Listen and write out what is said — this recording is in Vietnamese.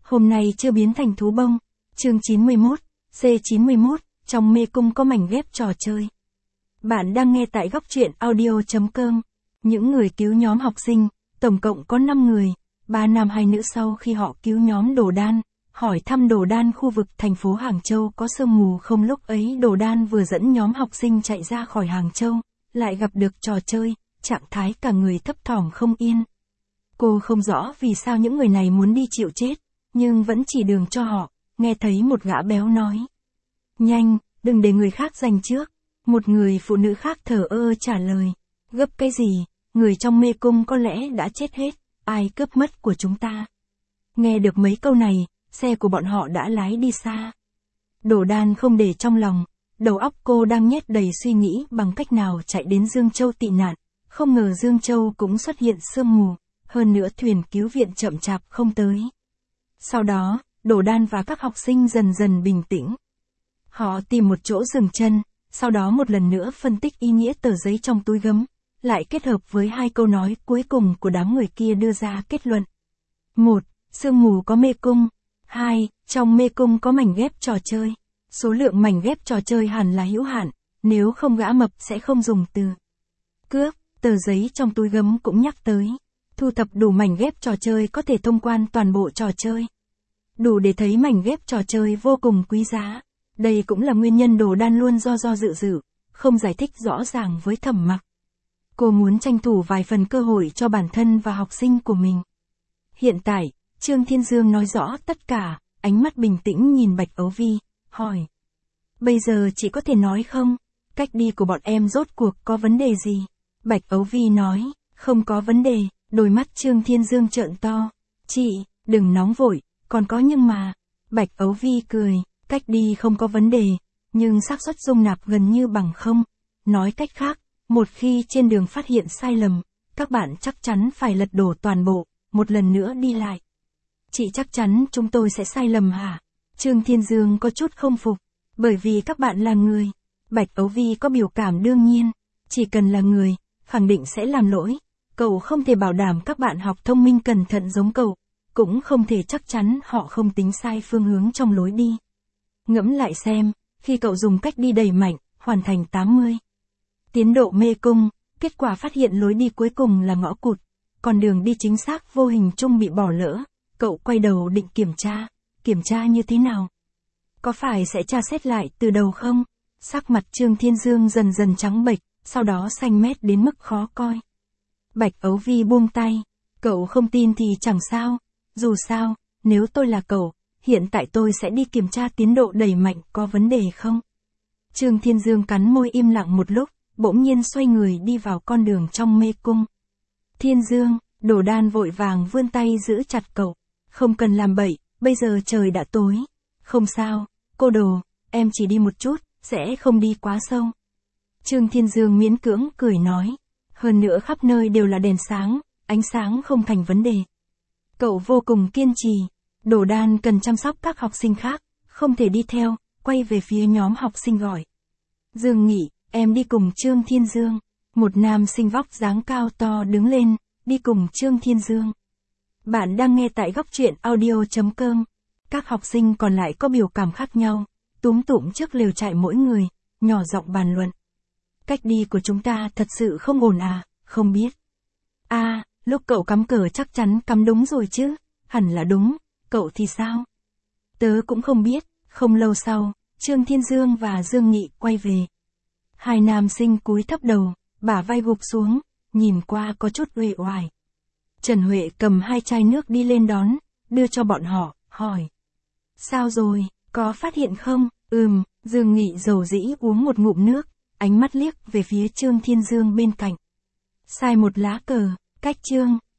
Hôm nay chưa biến thành thú bông. Chương 91, C91, trong mê cung có mảnh ghép trò chơi. Bạn đang nghe tại góc truyện audio.com. Những người cứu nhóm học sinh, tổng cộng có 5 người, 3 nam 2 nữ sau khi họ cứu nhóm Đồ Đan, hỏi thăm Đồ Đan khu vực thành phố Hàng Châu có sương mù không. Lúc ấy Đồ Đan vừa dẫn nhóm học sinh chạy ra khỏi Hàng Châu, lại gặp được trò chơi, trạng thái cả người thấp thỏm không yên. Cô không rõ vì sao những người này muốn đi chịu chết, nhưng vẫn chỉ đường cho họ, nghe thấy một gã béo nói. Nhanh, đừng để người khác giành trước. Một người phụ nữ khác thờ ơ trả lời. Gấp cái gì, người trong mê cung có lẽ đã chết hết, ai cướp mất của chúng ta. Nghe được mấy câu này, xe của bọn họ đã lái đi xa. Đồ Đan không để trong lòng, đầu óc cô đang nhét đầy suy nghĩ bằng cách nào chạy đến Dương Châu tị nạn. Không ngờ Dương Châu cũng xuất hiện sương mù, hơn nữa thuyền cứu viện chậm chạp không tới. Sau đó, Đồ Đan và các học sinh dần dần bình tĩnh. Họ tìm một chỗ dừng chân, sau đó một lần nữa phân tích ý nghĩa tờ giấy trong túi gấm, lại kết hợp với 2 câu nói cuối cùng của đám người kia đưa ra kết luận. 1. Sương mù có mê cung. 2. Trong mê cung có mảnh ghép trò chơi. Số lượng mảnh ghép trò chơi hẳn là hữu hạn, nếu không gã mập sẽ không dùng từ cướp. Tờ giấy trong túi gấm cũng nhắc tới. Thu thập đủ mảnh ghép trò chơi có thể thông quan toàn bộ trò chơi. Đủ để thấy mảnh ghép trò chơi vô cùng quý giá. Đây cũng là nguyên nhân Đồ Đan luôn do dự, không giải thích rõ ràng với Thẩm Mặc. Cô muốn tranh thủ vài phần cơ hội cho bản thân và học sinh của mình. Hiện tại, Trương Thiên Dương nói rõ tất cả, ánh mắt bình tĩnh nhìn Bạch Ấu Vi, hỏi. Bây giờ chị có thể nói không? Cách đi của bọn em rốt cuộc có vấn đề gì? Bạch Ấu Vi nói, không có vấn đề. Đôi mắt Trương Thiên Dương trợn to. Chị, đừng nóng vội, còn có nhưng mà. Bạch Ấu Vi cười, cách đi không có vấn đề, nhưng xác suất dung nạp gần như bằng không. Nói cách khác, một khi trên đường phát hiện sai lầm, các bạn chắc chắn phải lật đổ toàn bộ, một lần nữa đi lại. Chị chắc chắn chúng tôi sẽ sai lầm hả? Trương Thiên Dương có chút không phục, bởi vì các bạn là người. Bạch Ấu Vi có biểu cảm đương nhiên, chỉ cần là người, khẳng định sẽ làm lỗi. Cậu không thể bảo đảm các bạn học thông minh cẩn thận giống cậu, cũng không thể chắc chắn họ không tính sai phương hướng trong lối đi. Ngẫm lại xem, khi cậu dùng cách đi đẩy mạnh, hoàn thành 80 tiến độ mê cung, kết quả phát hiện lối đi cuối cùng là ngõ cụt, còn đường đi chính xác vô hình chung bị bỏ lỡ, cậu quay đầu định kiểm tra như thế nào? Có phải sẽ tra xét lại từ đầu không? Sắc mặt Trương Thiên Dương dần dần trắng bệch, sau đó xanh mét đến mức khó coi. Bạch Ấu Vi buông tay, cậu không tin thì chẳng sao, dù sao, nếu tôi là cậu, hiện tại tôi sẽ đi kiểm tra tiến độ đẩy mạnh có vấn đề không? Trương Thiên Dương cắn môi im lặng một lúc, bỗng nhiên xoay người đi vào con đường trong mê cung. Thiên Dương, Đồ Đan vội vàng vươn tay giữ chặt cậu, không cần làm bậy, bây giờ trời đã tối. Không sao, cô Đồ, em chỉ đi một chút, sẽ không đi quá sâu. Trương Thiên Dương miễn cưỡng cười nói. Hơn nữa khắp nơi đều là đèn sáng, ánh sáng không thành vấn đề. Cậu vô cùng kiên trì. Đồ Đan cần chăm sóc các học sinh khác, không thể đi theo, quay về phía nhóm học sinh gọi. Dương Nghị, em đi cùng Trương Thiên Dương. Một nam sinh vóc dáng cao to đứng lên, đi cùng Trương Thiên Dương. Bạn đang nghe tại góc truyện audio.com. Các học sinh còn lại có biểu cảm khác nhau, túm tụm trước lều trại mỗi người, nhỏ giọng bàn luận. Cách đi của chúng ta thật sự không ổn à, không biết. Lúc cậu cắm cờ chắc chắn cắm đúng rồi chứ, hẳn là đúng, cậu thì sao? Tớ cũng không biết. Không lâu sau, Trương Thiên Dương và Dương Nghị quay về. 2 nam sinh cúi thấp đầu, bả vai gục xuống, nhìn qua có chút uể oải. Trần Huệ cầm 2 chai nước đi lên đón, đưa cho bọn họ, hỏi. Sao rồi, có phát hiện không? Dương Nghị dầu dĩ uống một ngụm nước, ánh mắt liếc về phía Trương Thiên Dương bên cạnh. Sai một lá cờ, cách Trương